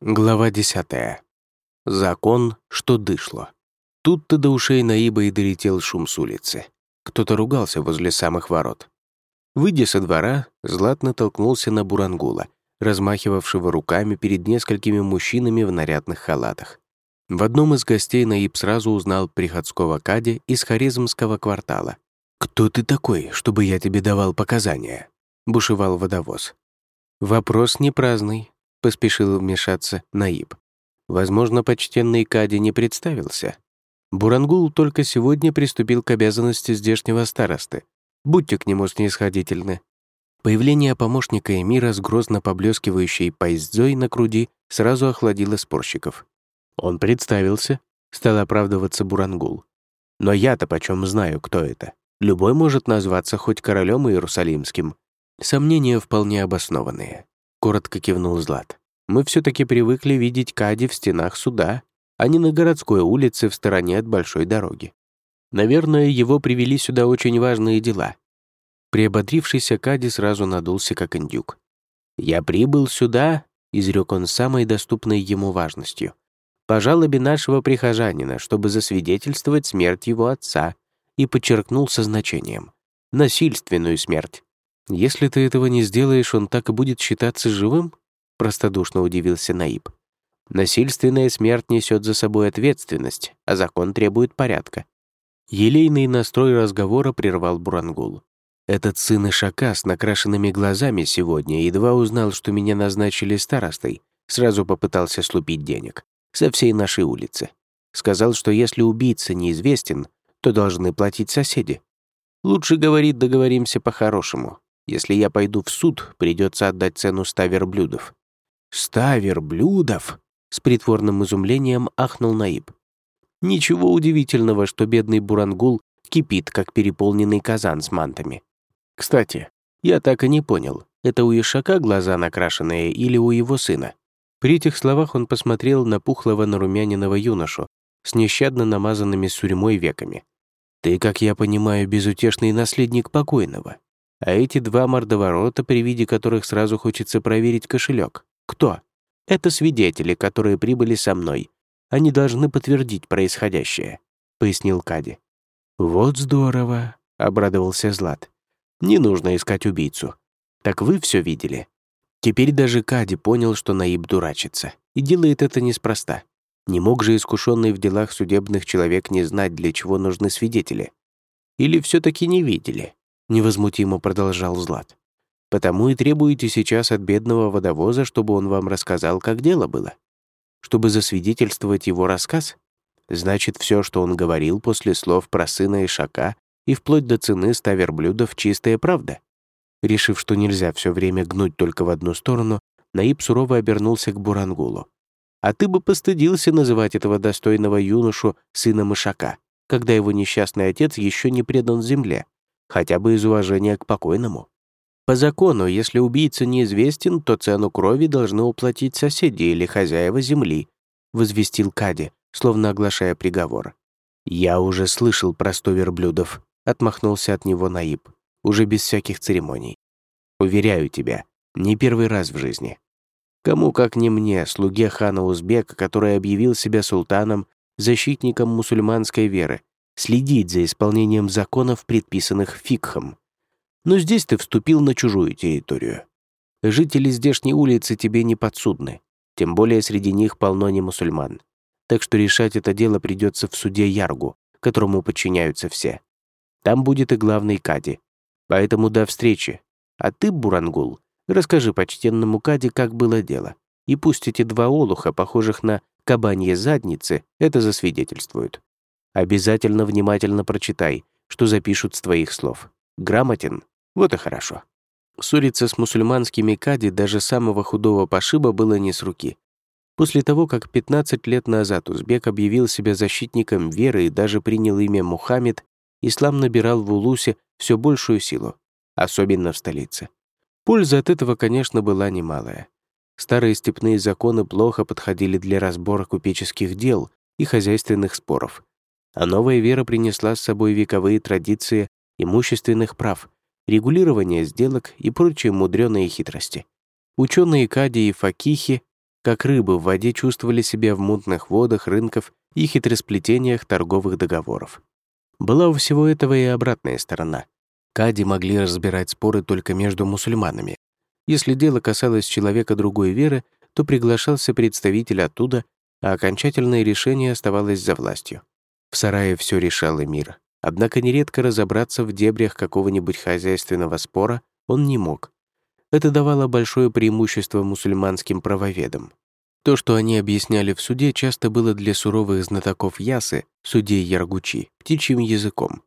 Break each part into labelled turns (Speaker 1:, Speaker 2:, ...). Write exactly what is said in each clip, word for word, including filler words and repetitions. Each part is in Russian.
Speaker 1: Глава десятая. Закон, что дышло. Тут-то до ушей Наиба и долетел шум с улицы. Кто-то ругался возле самых ворот. Выйдя со двора, Злат натолкнулся на Бурангула, размахивавшего руками перед несколькими мужчинами в нарядных халатах. В одном из гостей Наиб сразу узнал приходского кади из Хорезмского квартала. «Кто ты такой, чтобы я тебе давал показания?» — бушевал водовоз. «Вопрос не праздный», — поспешил вмешаться Наиб. Возможно, почтенный кади не представился. Бурангул только сегодня приступил к обязанности здешнего старосты. Будьте к нему снисходительны. Появление помощника эмира с грозно поблескивающей поездзой на груди сразу охладило спорщиков. Он представился, стал оправдываться Бурангул. Но я-то почем знаю, кто это? Любой может назваться хоть королем Иерусалимским. Сомнения вполне обоснованные. Коротко кивнул Злат. Мы все-таки привыкли видеть кади в стенах суда, а не на городской улице в стороне от большой дороги. Наверное, его привели сюда очень важные дела. Приободрившийся кади сразу надулся, как индюк. «Я прибыл сюда», — изрек он с самой доступной ему важностью, «по жалобе нашего прихожанина, чтобы засвидетельствовать смерть его отца», и подчеркнул со значением. «Насильственную смерть». «Если ты этого не сделаешь, он так и будет считаться живым?» — простодушно удивился Наиб. «Насильственная смерть несет за собой ответственность, а закон требует порядка». Елейный настрой разговора прервал Бурангул. «Этот сын Ишака с накрашенными глазами сегодня едва узнал, что меня назначили старостой, сразу попытался слупить денег со всей нашей улицы. Сказал, что если убийца неизвестен, то должны платить соседи. Лучше, говорит, договоримся по-хорошему. Если я пойду в суд, придется отдать цену ста верблюдов». «Ста верблюдов?» — с притворным изумлением ахнул Наиб. Ничего удивительного, что бедный Бурангул кипит, как переполненный казан с мантами. Кстати, я так и не понял, это у Ишака глаза накрашенные или у его сына? При этих словах он посмотрел на пухлого нарумяненного юношу с нещадно намазанными сурьмой веками. «Ты, как я понимаю, безутешный наследник покойного. А эти два мордоворота, при виде которых сразу хочется проверить кошелек. Кто? Это свидетели, которые прибыли со мной. Они должны подтвердить происходящее», — пояснил кади. «Вот здорово», — обрадовался Злат. «Не нужно искать убийцу. Так вы все видели?» Теперь даже кади понял, что Наиб дурачится, и делает это неспроста. Не мог же искушенный в делах судебных человек не знать, для чего нужны свидетели. «Или все-таки не видели?» — невозмутимо продолжал Злат. «Потому и требуете сейчас от бедного водовоза, чтобы он вам рассказал, как дело было. Чтобы засвидетельствовать его рассказ? Значит, все, что он говорил после слов про сына Ишака и вплоть до цены ста верблюдов, чистая правда». Решив, что нельзя все время гнуть только в одну сторону, Наиб сурово обернулся к Бурангулу. «А ты бы постыдился называть этого достойного юношу сыном Ишака, когда его несчастный отец еще не предан земле, хотя бы из уважения к покойному. По закону, если убийца неизвестен, то цену крови должны уплатить соседи или хозяева земли», — возвестил кади, словно оглашая приговор. «Я уже слышал про сто верблюдов», — отмахнулся от него Наиб, уже без всяких церемоний. «Уверяю тебя, не первый раз в жизни. Кому, как не мне, слуге хана Узбека, который объявил себя султаном, защитником мусульманской веры, следить за исполнением законов, предписанных фикхом. Но здесь ты вступил на чужую территорию. Жители здешней улицы тебе не подсудны, тем более среди них полно не мусульман. Так что решать это дело придется в суде Яргу, которому подчиняются все. Там будет и главный кади. Поэтому до встречи. А ты, Бурангул, расскажи почтенному кади, как было дело. И пусть эти два олуха, похожих на кабаньи задницы, это засвидетельствуют. Обязательно внимательно прочитай, что запишут с твоих слов. Грамотен? Вот и хорошо». Ссориться с мусульманскими кади даже самого худого пошиба было не с руки. После того, как пятнадцать лет назад узбек объявил себя защитником веры и даже принял имя Мухаммед, ислам набирал в Улусе все большую силу, особенно в столице. Польза от этого, конечно, была немалая. Старые степные законы плохо подходили для разбора купеческих дел и хозяйственных споров, а новая вера принесла с собой вековые традиции имущественных прав, регулирование сделок и прочие мудреные хитрости. Ученые кади и факихи как рыбы в воде чувствовали себя в мутных водах рынков и хитросплетениях торговых договоров. Была у всего этого и обратная сторона. Кади могли разбирать споры только между мусульманами. Если дело касалось человека другой веры, то приглашался представитель оттуда, а окончательное решение оставалось за властью. В сарае все решал эмир. Однако нередко разобраться в дебрях какого-нибудь хозяйственного спора он не мог. Это давало большое преимущество мусульманским правоведам. То, что они объясняли в суде, часто было для суровых знатоков ясы, судей Яргучи, птичьим языком.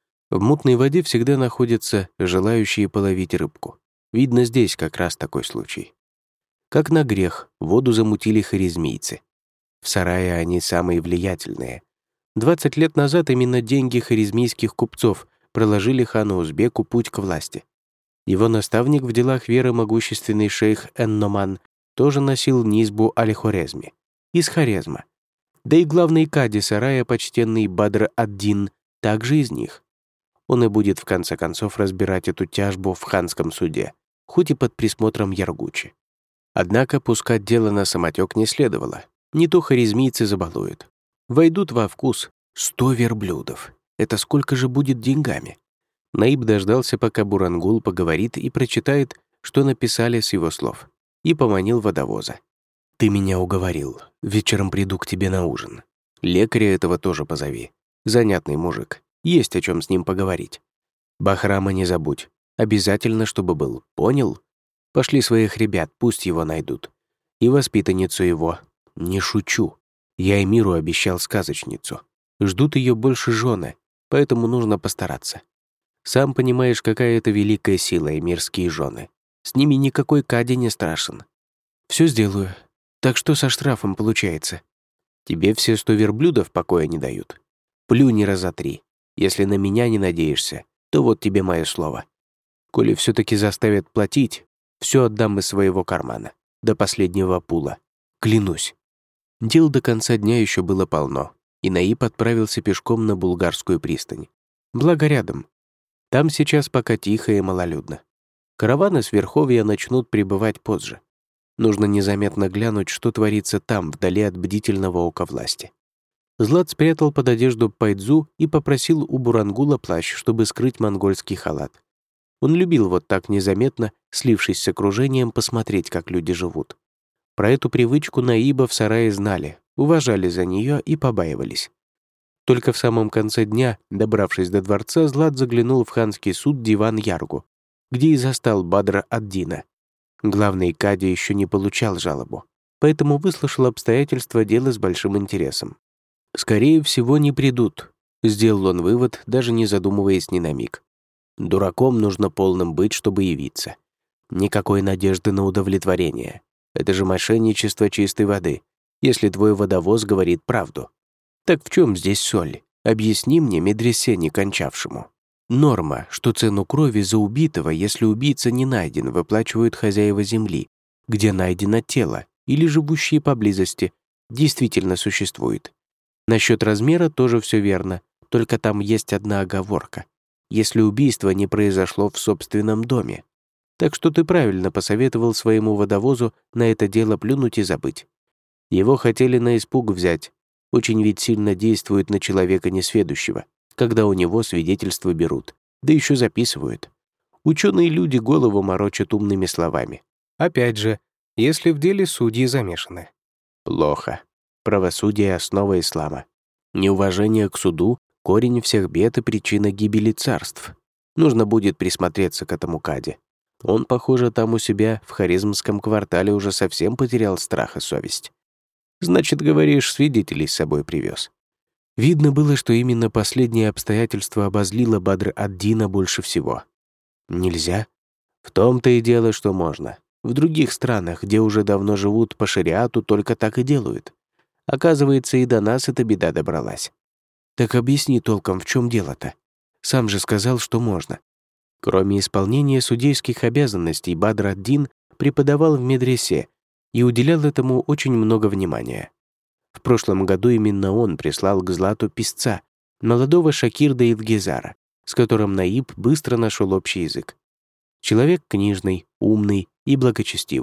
Speaker 1: В мутной воде всегда находятся желающие половить рыбку. Видно, здесь как раз такой случай. Как на грех, воду замутили харизмийцы. В сарае они самые влиятельные. двадцать лет назад именно деньги харизмийских купцов проложили хану Узбеку путь к власти. Его наставник в делах веры, могущественный шейх Эн-Номан, тоже носил низбу Аль-Хорезми, из Хорезма. Да и главный кади сарая, почтенный Бадр ад-Дин, также из них. Он и будет в конце концов разбирать эту тяжбу в ханском суде, хоть и под присмотром Яргучи. Однако пускать дело на самотек не следовало. Не то харизмийцы забалуют. Войдут во вкус сто верблюдов. Это сколько же будет деньгами? Наиб дождался, пока Бурангул поговорит и прочитает, что написали с его слов, и поманил водовоза. «Ты меня уговорил. Вечером приду к тебе на ужин. Лекаря этого тоже позови. Занятный мужик. Есть о чем с ним поговорить. Бахрама не забудь. Обязательно, чтобы был. Понял? Пошли своих ребят, пусть его найдут. И воспитанницу его. Не шучу. Я эмиру обещал сказочницу. Ждут ее больше жены, поэтому нужно постараться. Сам понимаешь, какая это великая сила, эмирские жены. С ними никакой кади не страшен. Все сделаю. Так что со штрафом получается? Тебе все сто верблюдов покоя не дают. Плюнь раза три. Если на меня не надеешься, то вот тебе мое слово. Коли все-таки заставят платить, все отдам из своего кармана. До последнего пула. Клянусь. Дел до конца дня еще было полно, и Наиб отправился пешком на Булгарскую пристань. Благо рядом. Там сейчас пока тихо и малолюдно. Караваны с верховья начнут прибывать позже. Нужно незаметно глянуть, что творится там, вдали от бдительного ока власти. Злат спрятал под одежду пайдзу и попросил у Бурангула плащ, чтобы скрыть монгольский халат. Он любил вот так незаметно, слившись с окружением, посмотреть, как люди живут. Про эту привычку Наиба в сарае знали, уважали за нее и побаивались. Только в самом конце дня, добравшись до дворца, Злат заглянул в ханский суд Диван Яргу, где и застал Бадра ад-Дина. Главный кади еще не получал жалобу, поэтому выслушал обстоятельства дела с большим интересом. «Скорее всего, не придут», — сделал он вывод, даже не задумываясь ни на миг. «Дураком нужно полным быть, чтобы явиться. Никакой надежды на удовлетворение. Это же мошенничество чистой воды, если твой водовоз говорит правду. Так в чем здесь соль? Объясни мне, медресе не кончавшему. Норма, что цену крови за убитого, если убийца не найден, выплачивают хозяева земли, где найдено тело, или живущие поблизости, действительно существует. Насчет размера тоже все верно, только там есть одна оговорка. Если убийство не произошло в собственном доме. Так что ты правильно посоветовал своему водовозу на это дело плюнуть и забыть. Его хотели на испуг взять. Очень ведь сильно действует на человека несведущего, когда у него свидетельства берут, да еще записывают. Ученые люди голову морочат умными словами. Опять же, если в деле судьи замешаны. Плохо. Правосудие — основа ислама. Неуважение к суду — корень всех бед и причина гибели царств. Нужно будет присмотреться к этому кади. Он, похоже, там у себя в Хорезмском квартале уже совсем потерял страх и совесть. Значит, говоришь, свидетелей с собой привез. Видно было, что именно последнее обстоятельство обозлило Бадр ад-Дина больше всего. Нельзя? В том-то и дело, что можно. В других странах, где уже давно живут по шариату, только так и делают. Оказывается, и до нас эта беда добралась. Так объясни толком, в чем дело-то? Сам же сказал, что можно. Кроме исполнения судейских обязанностей, Бадр ад-Дин преподавал в медресе и уделял этому очень много внимания. В прошлом году именно он прислал к Злату писца, молодого Шакирда Илгизара, с которым Наиб быстро нашел общий язык. Человек книжный, умный и благочестивый.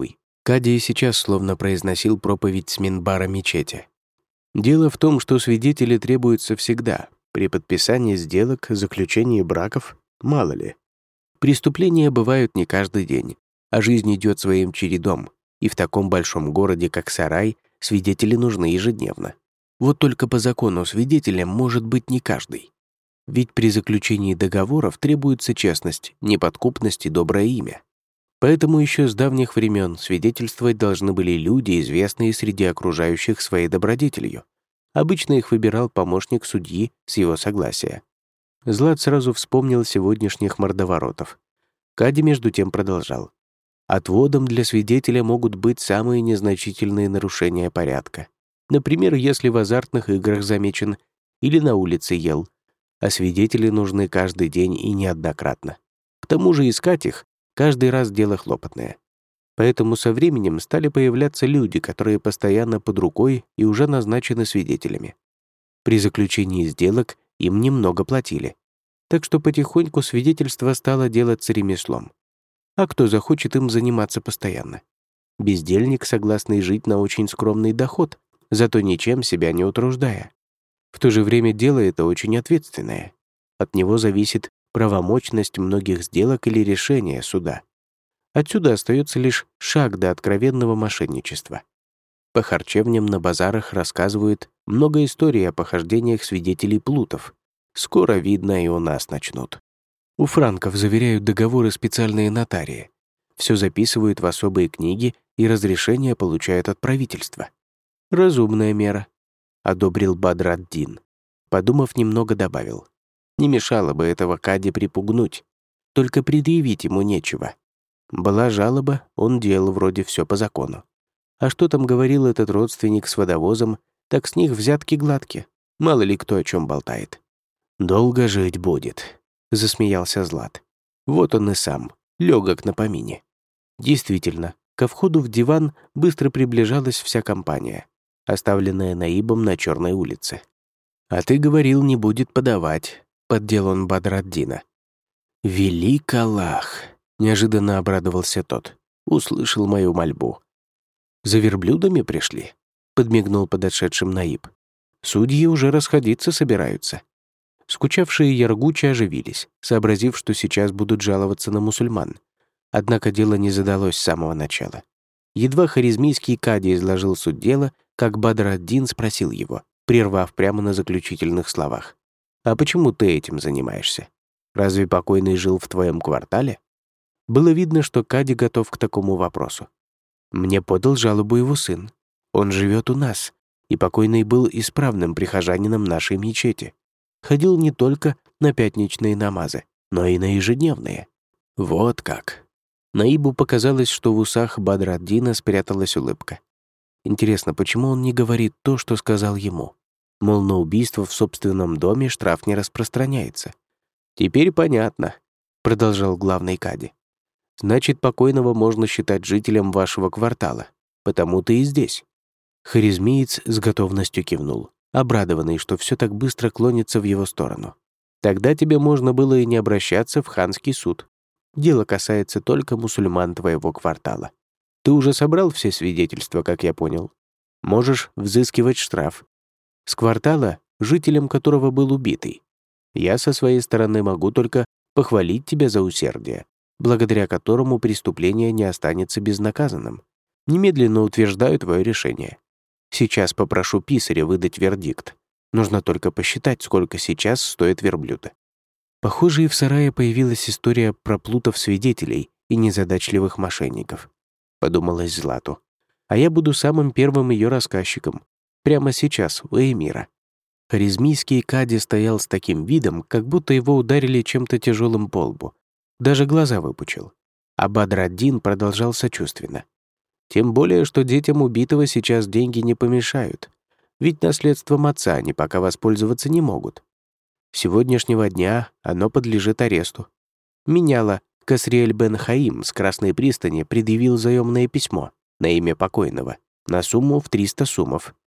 Speaker 1: Кади и сейчас словно произносил проповедь с минбара мечети. Дело в том, что свидетели требуются всегда, при подписании сделок, заключении браков, мало ли. Преступления бывают не каждый день, а жизнь идет своим чередом, и в таком большом городе, как Сарай, свидетели нужны ежедневно. Вот только по закону свидетелем может быть не каждый. Ведь при заключении договоров требуется честность, неподкупность и доброе имя. Поэтому еще с давних времен свидетельствовать должны были люди, известные среди окружающих своей добродетелью. Обычно их выбирал помощник судьи с его согласия. Злат сразу вспомнил сегодняшних мордоворотов. Кади между тем продолжал. Отводом для свидетеля могут быть самые незначительные нарушения порядка. Например, если в азартных играх замечен или на улице ел, а свидетели нужны каждый день и неоднократно. К тому же искать их каждый раз дело хлопотное. Поэтому со временем стали появляться люди, которые постоянно под рукой и уже назначены свидетелями. При заключении сделок им немного платили. Так что потихоньку свидетельство стало делаться ремеслом. А кто захочет им заниматься постоянно? Бездельник, согласный жить на очень скромный доход, зато ничем себя не утруждая. В то же время дело это очень ответственное. От него зависит правомочность многих сделок или решения суда. Отсюда остается лишь шаг до откровенного мошенничества. По харчевням на базарах рассказывают много историй о похождениях свидетелей плутов. Скоро, видно, и у нас начнут. У франков заверяют договоры специальные нотарии. Все записывают в особые книги и разрешения получают от правительства. Разумная мера, одобрил Бадр ад-Дин. Подумав немного, добавил. Не мешало бы этого Кади припугнуть. Только предъявить ему нечего. Была жалоба, он делал вроде все по закону. А что там говорил этот родственник с водовозом, так с них взятки гладкие. Мало ли кто о чем болтает. «Долго жить будет», — засмеялся Злат. Вот он и сам, легок на помине. Действительно, ко входу в диван быстро приближалась вся компания, оставленная Наибом на Черной улице. «А ты говорил, не будет подавать», — поддел он Бадр ад-Дина. «Велик Аллах», — неожиданно обрадовался тот. Услышал мою мольбу. «За верблюдами пришли?» — подмигнул подошедшим Наиб. «Судьи уже расходиться собираются». Скучавшие яргучи оживились, сообразив, что сейчас будут жаловаться на мусульман. Однако дело не задалось с самого начала. Едва харизмийский кади изложил суть дела, как Бадр ад-Дин спросил его, прервав прямо на заключительных словах. «А почему ты этим занимаешься? Разве покойный жил в твоем квартале?» Было видно, что кади готов к такому вопросу. «Мне подал жалобу его сын. Он живет у нас, и покойный был исправным прихожанином нашей мечети. Ходил не только на пятничные намазы, но и на ежедневные». Вот как. Наибу показалось, что в усах Бадра ад-Дина спряталась улыбка. Интересно, почему он не говорит то, что сказал ему? Мол, на убийство в собственном доме штраф не распространяется. «Теперь понятно», — продолжал главный кади. «Значит, покойного можно считать жителем вашего квартала, потому ты и здесь». Харизмиец с готовностью кивнул, обрадованный, что все так быстро клонится в его сторону. «Тогда тебе можно было и не обращаться в ханский суд. Дело касается только мусульман твоего квартала. Ты уже собрал все свидетельства, как я понял. Можешь взыскивать штраф. С квартала, жителем которого был убитый. Я со своей стороны могу только похвалить тебя за усердие, благодаря которому преступление не останется безнаказанным. Немедленно утверждаю твое решение. Сейчас попрошу писаря выдать вердикт. Нужно только посчитать, сколько сейчас стоит верблюда». Похоже, и в сарае появилась история про плутов-свидетелей и незадачливых мошенников. Подумалось Злату. А я буду самым первым ее рассказчиком. Прямо сейчас, у эмира. Харизмийский кади стоял с таким видом, как будто его ударили чем-то тяжелым по лбу. Даже глаза выпучил. А Бадр ад-Дин продолжал сочувственно. Тем более, что детям убитого сейчас деньги не помешают. Ведь наследством отца они пока воспользоваться не могут. С сегодняшнего дня оно подлежит аресту. Меняла Касриэль бен Хаим с Красной пристани предъявил заемное письмо на имя покойного на сумму в триста сумов